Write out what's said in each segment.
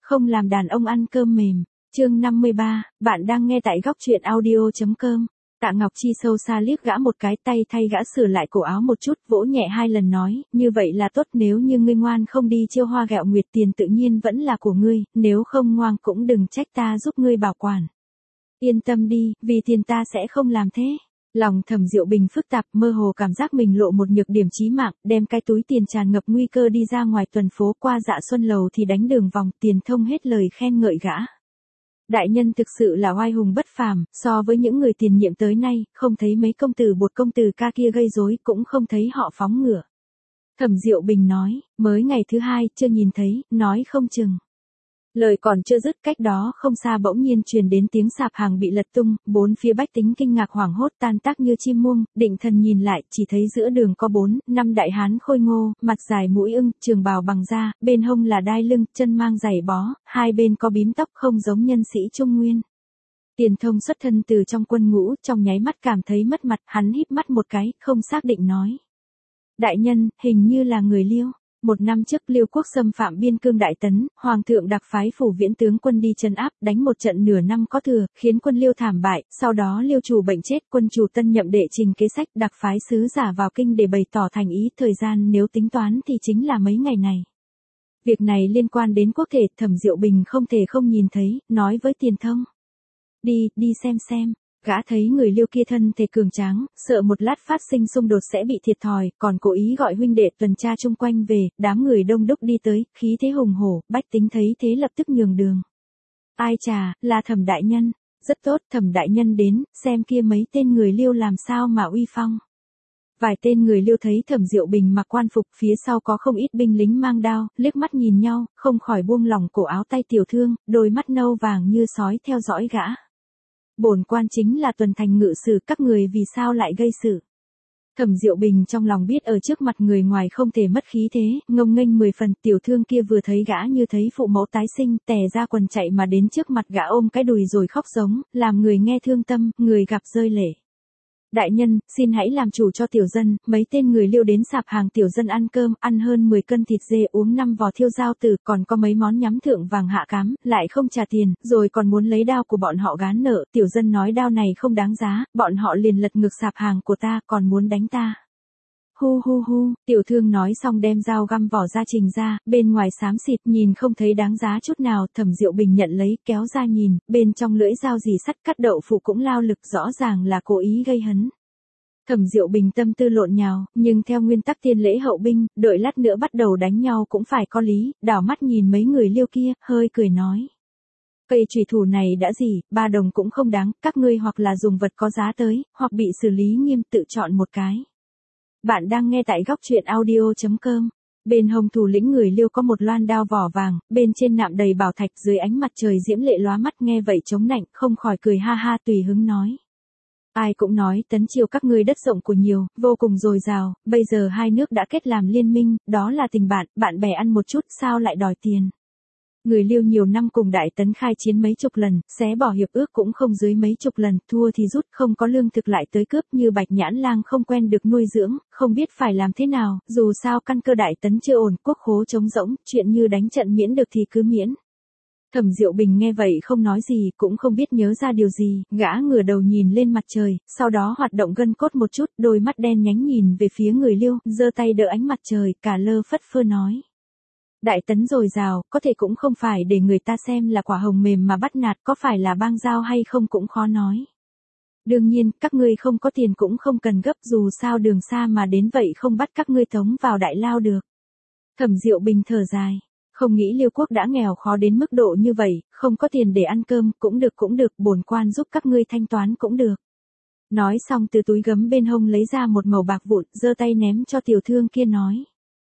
Không làm đàn ông ăn cơm mềm. Chương 53, bạn đang nghe tại góc truyện audio.com. Tạ Ngọc Chi sâu xa liếc gã một cái, tay thay gã sửa lại cổ áo một chút, vỗ nhẹ 2 lần nói, như vậy là tốt, nếu như ngươi ngoan không đi chiêu hoa gẹo nguyệt tiền tự nhiên vẫn là của ngươi, nếu không ngoan cũng đừng trách ta giúp ngươi bảo quản. Yên tâm đi, vì tiền ta sẽ không làm thế. Lòng Thẩm Diệu Bình phức tạp, mơ hồ cảm giác mình lộ một nhược điểm chí mạng, đem cái túi tiền tràn ngập nguy cơ đi ra ngoài tuần phố, qua Dạ Xuân lầu thì đánh đường vòng, Tiền Thông hết lời khen ngợi gã. Đại nhân thực sự là oai hùng bất phàm, so với những người tiền nhiệm tới nay, không thấy mấy công tử bột công tử ca kia gây rối, cũng không thấy họ phóng ngựa. Thẩm Diệu Bình nói, mới ngày thứ 2, chưa nhìn thấy, nói không chừng. Lời còn chưa dứt, cách đó không xa bỗng nhiên truyền đến tiếng sạp hàng bị lật tung, bốn phía bách tính kinh ngạc hoảng hốt tan tác như chim muông, định thần nhìn lại, chỉ thấy giữa đường có 4-5 đại hán khôi ngô, mặt dài mũi ưng, trường bào bằng da, bên hông là đai lưng, chân mang giày bó, hai bên có bím tóc không giống nhân sĩ Trung Nguyên. Tiền Thông xuất thân từ trong quân ngũ, trong nháy mắt cảm thấy mất mặt, hắn híp mắt một cái, không xác định nói. Đại nhân, hình như là người Liêu. 1 năm trước Liêu quốc xâm phạm biên cương Đại Tấn, Hoàng thượng đặc phái phủ viễn tướng quân đi trấn áp, đánh một trận nửa năm có thừa, khiến quân Liêu thảm bại, sau đó Liêu chủ bệnh chết, quân chủ tân nhậm đệ trình kế sách, đặc phái sứ giả vào kinh để bày tỏ thành ý, thời gian nếu tính toán thì chính là mấy ngày này. Việc này liên quan đến quốc thể, Thẩm Diệu Bình không thể không nhìn thấy, nói với Tiền Thông. Đi xem. Gã thấy người Liêu kia thân thể cường tráng, sợ một lát phát sinh xung đột sẽ bị thiệt thòi, còn cố ý gọi huynh đệ tuần tra chung quanh về, đám người đông đúc đi tới, khí thế hùng hổ, bách tính thấy thế lập tức nhường đường. Ai chà, là Thẩm đại nhân, rất tốt, Thẩm đại nhân đến, xem kia mấy tên người Liêu làm sao mà uy phong. Vài tên người Liêu thấy Thẩm Diệu Bình mặc quan phục, phía sau có không ít binh lính mang đao, liếc mắt nhìn nhau, không khỏi buông lỏng cổ áo tay tiểu thương, đôi mắt nâu vàng như sói theo dõi gã. Bổn quan chính là tuần thành ngự sử, các người vì sao lại gây sự? Thẩm Diệu Bình trong lòng biết ở trước mặt người ngoài không thể mất khí thế, ngông nghênh 10 phần, tiểu thương kia vừa thấy gã như thấy phụ mẫu tái sinh, tè ra quần chạy mà đến trước mặt gã ôm cái đùi rồi khóc giống, làm người nghe thương tâm, người gặp rơi lệ. Đại nhân, xin hãy làm chủ cho tiểu dân, mấy tên người Liêu đến sạp hàng tiểu dân ăn cơm, ăn hơn 10 cân thịt dê, uống 5 vò thiêu giao tử, còn có mấy món nhắm thượng vàng hạ cám, lại không trả tiền, rồi còn muốn lấy đao của bọn họ gán nợ, tiểu dân nói đao này không đáng giá, bọn họ liền lật ngược sạp hàng của ta, còn muốn đánh ta. Hu, tiểu thương nói xong đem dao găm vỏ ra trình ra, bên ngoài xám xịt nhìn không thấy đáng giá chút nào, Thẩm Diệu Bình nhận lấy, kéo ra nhìn, bên trong lưỡi dao dì sắt cắt đậu phụ cũng lao lực, rõ ràng là cố ý gây hấn. Thẩm Diệu Bình tâm tư lộn nhào, nhưng theo nguyên tắc tiên lễ hậu binh, đợi lát nữa bắt đầu đánh nhau cũng phải có lý, đảo mắt nhìn mấy người Liêu kia, hơi cười nói. Cây chùy thủ này đã gì, 3 đồng cũng không đáng, các ngươi hoặc là dùng vật có giá tới, hoặc bị xử lý nghiêm, tự chọn một cái. Bạn đang nghe tại góc truyện audio.com. Bên hông thủ lĩnh người Liêu có một loan đao vỏ vàng, bên trên nạm đầy bảo thạch, dưới ánh mặt trời diễm lệ lóa mắt, nghe vậy chống nạnh, không khỏi cười ha ha tùy hứng nói. Ai cũng nói Tấn Triều các ngươi đất rộng của nhiều, vô cùng dồi dào, bây giờ hai nước đã kết làm liên minh, đó là tình bạn bè ăn một chút, sao lại đòi tiền. Người Liêu nhiều năm cùng Đại Tấn khai chiến mấy chục lần, xé bỏ hiệp ước cũng không dưới mấy chục lần, thua thì rút, không có lương thực lại tới cướp, như Bạch Nhãn Lang không quen được nuôi dưỡng, không biết phải làm thế nào, dù sao căn cơ Đại Tấn chưa ổn, quốc khố trống rỗng, chuyện như đánh trận miễn được thì cứ miễn. Thẩm Diệu Bình nghe vậy không nói gì, cũng không biết nhớ ra điều gì, gã ngửa đầu nhìn lên mặt trời, sau đó hoạt động gân cốt một chút, đôi mắt đen nhánh nhìn về phía người Liêu, giơ tay đỡ ánh mặt trời, cả lơ phất phơ nói. Đại Tấn dồi dào, có thể cũng không phải để người ta xem là quả hồng mềm mà bắt nạt, có phải là bang giao hay không cũng khó nói. Đương nhiên, các ngươi không có tiền cũng không cần gấp, dù sao đường xa mà đến vậy không bắt các ngươi tống vào đại lao được. Thẩm Diệu Bình thở dài. Không nghĩ Liêu quốc đã nghèo khó đến mức độ như vậy, không có tiền để ăn cơm, cũng được, bổn quan giúp các ngươi thanh toán cũng được. Nói xong từ túi gấm bên hông lấy ra một mẩu bạc vụn, giơ tay ném cho tiểu thương kia nói.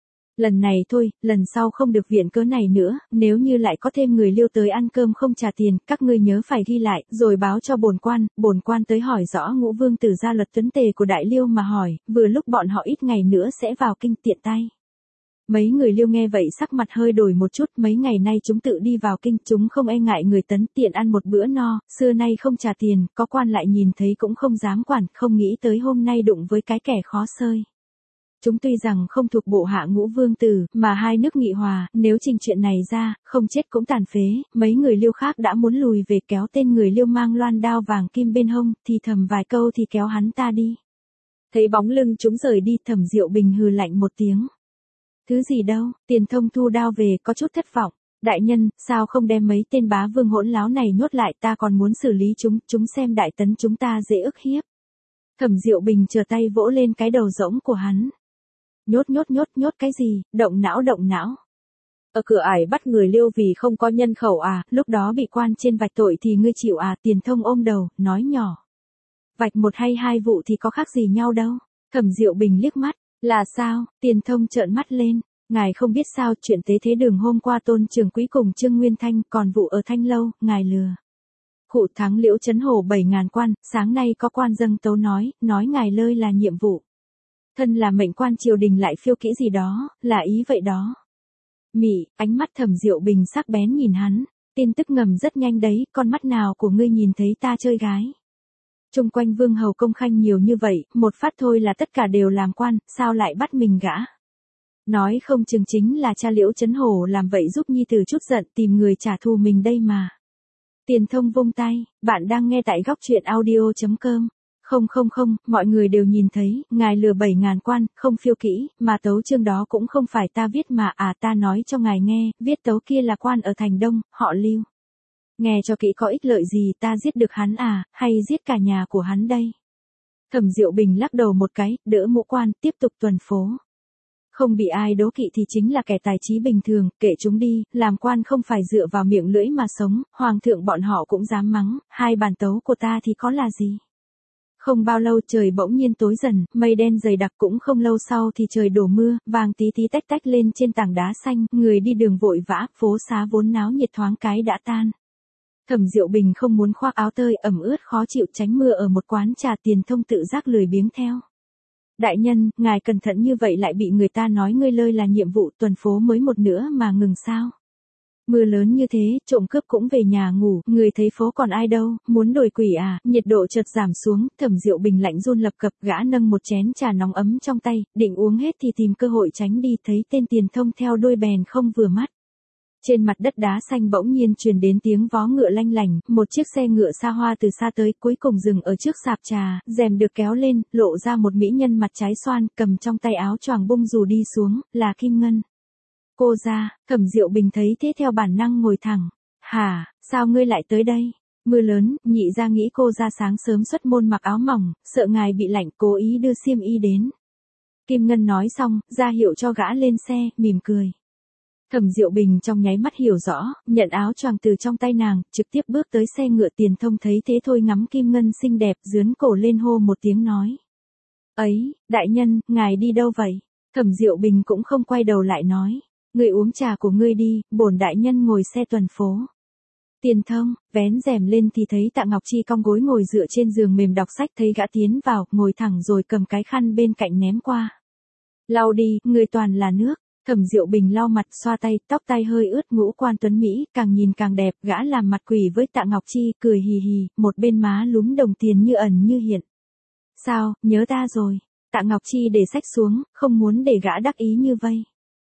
Lần này thôi, lần sau không được viện cớ này nữa, nếu như lại có thêm người Liêu tới ăn cơm không trả tiền, các ngươi nhớ phải ghi lại, rồi báo cho bổn quan tới hỏi rõ Ngũ Vương tử gia luật tuấn tề của Đại Liêu mà hỏi, vừa lúc bọn họ ít ngày nữa sẽ vào kinh tiện tay. Mấy người Liêu nghe vậy sắc mặt hơi đổi một chút, mấy ngày nay chúng tự đi vào kinh, chúng không e ngại người Tấn, tiện ăn một bữa no, xưa nay không trả tiền, có quan lại nhìn thấy cũng không dám quản, không nghĩ tới hôm nay đụng với cái kẻ khó xơi. Chúng tuy rằng không thuộc bộ hạ Ngũ Vương tử, mà hai nước nghị hòa, nếu trình chuyện này ra, không chết cũng tàn phế, mấy người Liêu khác đã muốn lùi về kéo tên người Liêu mang loan đao vàng kim bên hông, thì thầm vài câu thì kéo hắn ta đi. Thấy bóng lưng chúng rời đi, Thẩm Diệu Bình hừ lạnh một tiếng. Thứ gì đâu, Tiền Thông thu đao về có chút thất vọng. Đại nhân, sao không đem mấy tên bá vương hỗn láo này nhốt lại, ta còn muốn xử lý chúng xem đại tấn chúng ta dễ ức hiếp. Thẩm Diệu Bình trở tay vỗ lên cái đầu rỗng của hắn. Nhốt cái gì, động não. Ở cửa ải bắt người Liêu vì không có nhân khẩu à, lúc đó bị quan trên vạch tội thì ngươi chịu à, Tiền Thông ôm đầu, nói nhỏ. Vạch một hay hai vụ thì có khác gì nhau đâu. Thẩm Diệu Bình liếc mắt, là sao, Tiền Thông trợn mắt lên. Ngài không biết sao, chuyện tế thế đường hôm qua Tôn Trường Quý cùng Trương Nguyên Thanh, còn vụ ở Thanh Lâu, ngài lừa. Khụ thắng Liễu Chấn Hổ 7.000 quan, sáng nay có quan dâng tấu nói ngài lơi là nhiệm vụ. Thân là mệnh quan triều đình lại phiêu kỹ gì đó, là ý vậy đó. Mị, ánh mắt Thẩm Diệu Bình sắc bén nhìn hắn, tin tức ngầm rất nhanh đấy, con mắt nào của ngươi nhìn thấy ta chơi gái. Trung quanh vương hầu công khanh nhiều như vậy, một phát thôi là tất cả đều làm quan, sao lại bắt mình gã. Nói không chừng chính là cha Liễu Chấn Hổ làm vậy giúp nhi tử chút giận tìm người trả thù mình đây mà. Tiền Thông vung tay, bạn đang nghe tại góc truyện audio.com. Không, mọi người đều nhìn thấy, ngài lừa 7.000 quan, không phiêu kỹ, mà tấu chương đó cũng không phải ta viết mà ta nói cho ngài nghe, viết tấu kia là quan ở thành Đông, họ Lưu. Nghe cho kỹ có ích lợi gì, ta giết được hắn hay giết cả nhà của hắn đây. Thẩm Diệu Bình lắc đầu một cái, đỡ mũ quan, tiếp tục tuần phố. Không bị ai đố kỵ thì chính là kẻ tài trí bình thường, kệ chúng đi, làm quan không phải dựa vào miệng lưỡi mà sống, hoàng thượng bọn họ cũng dám mắng, hai bản tấu của ta thì có là gì. Không bao lâu trời bỗng nhiên tối dần, mây đen dày đặc, cũng không lâu sau thì trời đổ mưa, vàng tí tí tách tách lên trên tảng đá xanh, người đi đường vội vã, phố xá vốn náo nhiệt thoáng cái đã tan. Thẩm Diệu Bình không muốn khoác áo tơi ẩm ướt khó chịu tránh mưa ở một quán trà, Tiền Thông tự giác lười biếng theo. Đại nhân, ngài cẩn thận như vậy lại bị người ta nói ngươi lơi là nhiệm vụ, tuần phố mới một nữa mà ngừng sao. Mưa lớn như thế, trộm cướp cũng về nhà ngủ, người thấy phố còn ai đâu, muốn đồi quỷ à, nhiệt độ chợt giảm xuống, Thẩm Diệu Bình lạnh run lập cập, gã nâng một chén trà nóng ấm trong tay, định uống hết thì tìm cơ hội tránh đi, thấy tên Tiền Thông theo đuôi bèn không vừa mắt. Trên mặt đất đá xanh bỗng nhiên truyền đến tiếng vó ngựa lanh lảnh, một chiếc xe ngựa xa hoa từ xa tới, cuối cùng dừng ở trước sạp trà, rèm được kéo lên, lộ ra một mỹ nhân mặt trái xoan, cầm trong tay áo choàng bung dù đi xuống, là Kim Ngân. Cô ra, Thẩm Diệu Bình thấy thế theo bản năng ngồi thẳng. Hả, sao ngươi lại tới đây? Mưa lớn, nhị ra nghĩ cô ra sáng sớm xuất môn mặc áo mỏng, sợ ngài bị lạnh, cố ý đưa xiêm y đến. Kim Ngân nói xong, ra hiệu cho gã lên xe, mỉm cười. Thẩm Diệu Bình trong nháy mắt hiểu rõ, nhận áo choàng từ trong tay nàng, trực tiếp bước tới xe ngựa. Tiền Thông thấy thế thôi ngắm Kim Ngân xinh đẹp, dướn cổ lên hô một tiếng nói. Ấy, đại nhân, ngài đi đâu vậy? Thẩm Diệu Bình cũng không quay đầu lại nói. Ngươi uống trà của ngươi đi, bổn đại nhân ngồi xe tuần phố. Tiền Thông, vén rèm lên thì thấy Tạ Ngọc Chi cong gối ngồi dựa trên giường mềm đọc sách, thấy gã tiến vào, ngồi thẳng rồi cầm cái khăn bên cạnh ném qua. Lau đi, người toàn là nước. Thẩm Diệu Bình lau mặt, xoa tay, tóc tai hơi ướt, ngũ quan tuấn Mỹ, càng nhìn càng đẹp, gã làm mặt quỷ với Tạ Ngọc Chi, cười hì hì, một bên má lúm đồng tiền như ẩn như hiện. Sao, nhớ ta rồi? Tạ Ngọc Chi để sách xuống, không muốn để gã đắc ý như vây.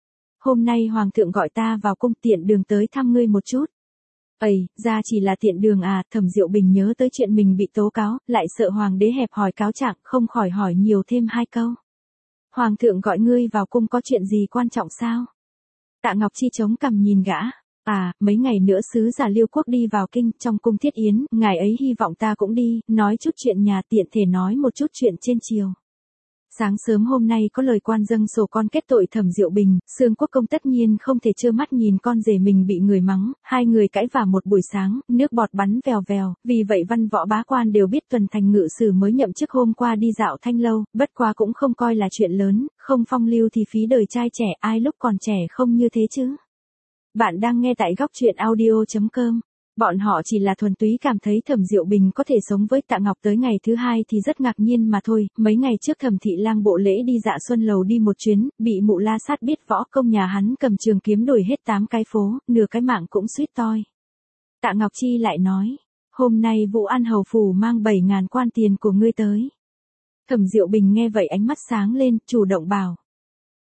Hôm nay hoàng thượng gọi ta vào cung, tiện đường tới thăm ngươi một chút. Ây, ra chỉ là tiện đường à, Thẩm Diệu Bình nhớ tới chuyện mình bị tố cáo, lại sợ hoàng đế hẹp hòi cáo trạng, không khỏi hỏi nhiều thêm hai câu. Hoàng thượng gọi ngươi vào cung có chuyện gì quan trọng sao? Tạ Ngọc Chi chống cằm nhìn gã. Mấy ngày nữa sứ giả Liêu quốc đi vào kinh, trong cung thiết yến, ngài ấy hy vọng ta cũng đi, nói chút chuyện nhà, tiện thể nói một chút chuyện trên triều. Sáng sớm hôm nay có lời quan dâng sổ con kết tội Thẩm Diệu Bình, Xương Quốc công tất nhiên không thể trơ mắt nhìn con rể mình bị người mắng, hai người cãi vả một buổi sáng, nước bọt bắn vèo vèo, vì vậy văn võ bá quan đều biết Tuần Thành ngự sử mới nhậm chức hôm qua đi dạo Thanh Lâu, bất quá cũng không coi là chuyện lớn, không phong lưu thì phí đời trai trẻ, ai lúc còn trẻ không như thế chứ. Bạn đang nghe tại góc truyện audio.com. Bọn họ chỉ là thuần túy cảm thấy Thẩm Diệu Bình có thể sống với Tạ Ngọc tới ngày thứ hai thì rất ngạc nhiên mà thôi. Mấy ngày trước Thẩm Thị Lang bộ lễ đi Dạ Xuân Lầu đi một chuyến, bị mụ La Sát biết võ công nhà hắn cầm trường kiếm đuổi hết 8 cái phố, nửa cái mạng cũng suýt toi. Tạ Ngọc Chi lại nói, hôm nay Vũ An hầu phủ mang 7.000 quan tiền của ngươi tới. Thẩm Diệu Bình nghe vậy ánh mắt sáng lên, chủ động bảo,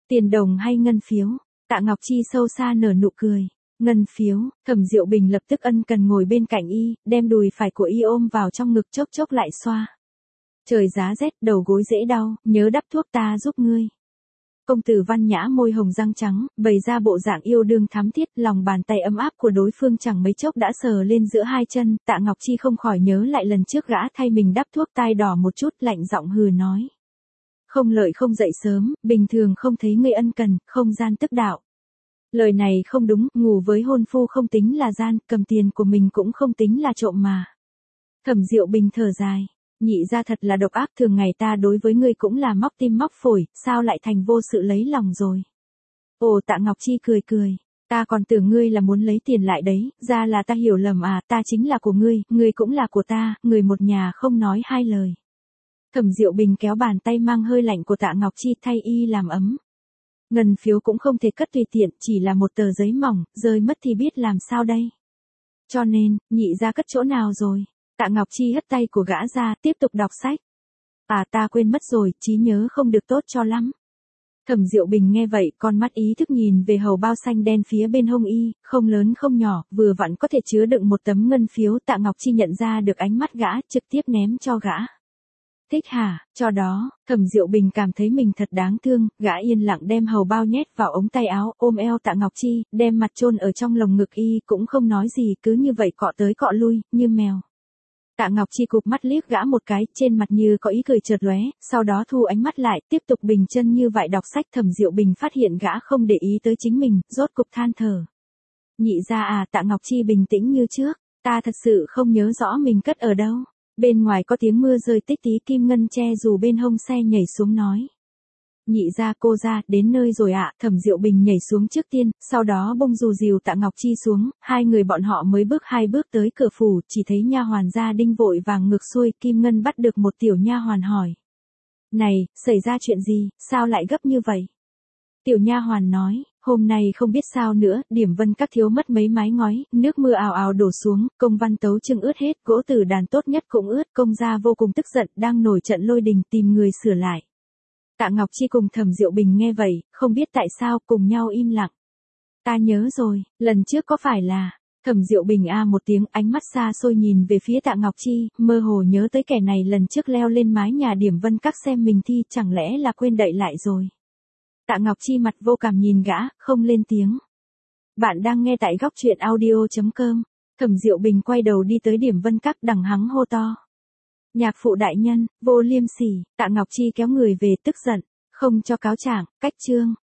Tiền đồng hay ngân phiếu? Tạ Ngọc Chi sâu xa nở nụ cười. Ngân phiếu. Thẩm Diệu Bình lập tức ân cần ngồi bên cạnh y, đem đùi phải của y ôm vào trong ngực chốc chốc lại xoa. Trời giá rét, đầu gối dễ đau, nhớ đắp thuốc ta giúp ngươi. Công tử Văn Nhã môi hồng răng trắng, bày ra bộ dạng yêu đương thắm thiết, lòng bàn tay ấm áp của đối phương chẳng mấy chốc đã sờ lên giữa hai chân, Tạ Ngọc Chi không khỏi nhớ lại lần trước gã thay mình đắp thuốc tai đỏ một chút, lạnh giọng hừ nói. Không lợi không dậy sớm, bình thường không thấy ngươi ân cần, không gian tức đạo. Lời này không đúng, ngủ với hôn phu không tính là gian, cầm tiền của mình cũng không tính là trộm mà. Thẩm Diệu Bình thở dài. Nhị ra thật là độc ác, thường ngày ta đối với ngươi cũng là móc tim móc phổi, sao lại thành vô sự lấy lòng rồi. Ồ, Tạ Ngọc Chi cười cười, ta còn tưởng ngươi là muốn lấy tiền lại đấy, ra là ta hiểu lầm à, ta chính là của ngươi cũng là của ta, người một nhà không nói hai lời. Thẩm Diệu Bình kéo bàn tay mang hơi lạnh của Tạ Ngọc Chi thay y làm ấm. Ngân phiếu cũng không thể cất tùy tiện, chỉ là một tờ giấy mỏng, rơi mất thì biết làm sao đây. Cho nên, nhị ra cất chỗ nào rồi? Tạ Ngọc Chi hất tay của gã ra, tiếp tục đọc sách. À, ta quên mất rồi, trí nhớ không được tốt cho lắm. Thẩm Diệu Bình nghe vậy, con mắt ý thức nhìn về hầu bao xanh đen phía bên hông y, không lớn không nhỏ, vừa vặn có thể chứa đựng một tấm ngân phiếu. Tạ Ngọc Chi nhận ra được ánh mắt gã, trực tiếp ném cho gã. Thích hả? Cho đó. Thẩm Diệu Bình cảm thấy mình thật đáng thương, gã yên lặng đem hầu bao nhét vào ống tay áo, ôm eo Tạ Ngọc Chi, đem mặt chôn ở trong lồng ngực y, cũng không nói gì, cứ như vậy cọ tới cọ lui, như mèo. Tạ Ngọc Chi cụp mắt liếc gã một cái, trên mặt như có ý cười chợt lóe, sau đó thu ánh mắt lại, tiếp tục bình chân như vậy đọc sách. Thẩm Diệu Bình phát hiện gã không để ý tới chính mình, rốt cục than thở. Nhị ra à? Tạ Ngọc Chi bình tĩnh như trước, ta thật sự không nhớ rõ mình cất ở đâu. Bên ngoài có tiếng mưa rơi tích tí, Kim Ngân che dù bên hông xe nhảy xuống nói. Nhị ra cô ra, đến nơi rồi ạ. Thẩm Diệu Bình nhảy xuống trước tiên, sau đó bông dù dìu Tạ Ngọc Chi xuống, hai người bọn họ mới bước hai bước tới cửa phủ, chỉ thấy nha hoàn gia Đinh vội vàng ngược xuôi. Kim Ngân bắt được một tiểu nha hoàn hỏi. Này, xảy ra chuyện gì, sao lại gấp như vậy? Tiểu nha hoàn nói, hôm nay không biết sao nữa, Điểm Vân các thiếu mất mấy mái ngói, nước mưa ào ào đổ xuống, công văn tấu chương ướt hết, gỗ tử đàn tốt nhất cũng ướt, công gia vô cùng tức giận, đang nổi trận lôi đình tìm người sửa lại. Tạ Ngọc Chi cùng Thẩm Diệu Bình nghe vậy, không biết tại sao cùng nhau im lặng. Ta nhớ rồi, lần trước có phải là... Thẩm Diệu Bình a một tiếng, ánh mắt xa xôi nhìn về phía Tạ Ngọc Chi, mơ hồ nhớ tới kẻ này lần trước leo lên mái nhà Điểm Vân các xem mình thi, chẳng lẽ là quên đậy lại rồi. Tạ Ngọc Chi mặt vô cảm nhìn gã, không lên tiếng. Bạn đang nghe tại góc truyện audio.com. Thẩm Diệu Bình quay đầu đi tới Điểm Vân các, đằng hắng hô to. Nhạc phụ đại nhân, vô liêm sỉ. Tạ Ngọc Chi kéo người về, tức giận. Không cho cáo trạng, cách chương.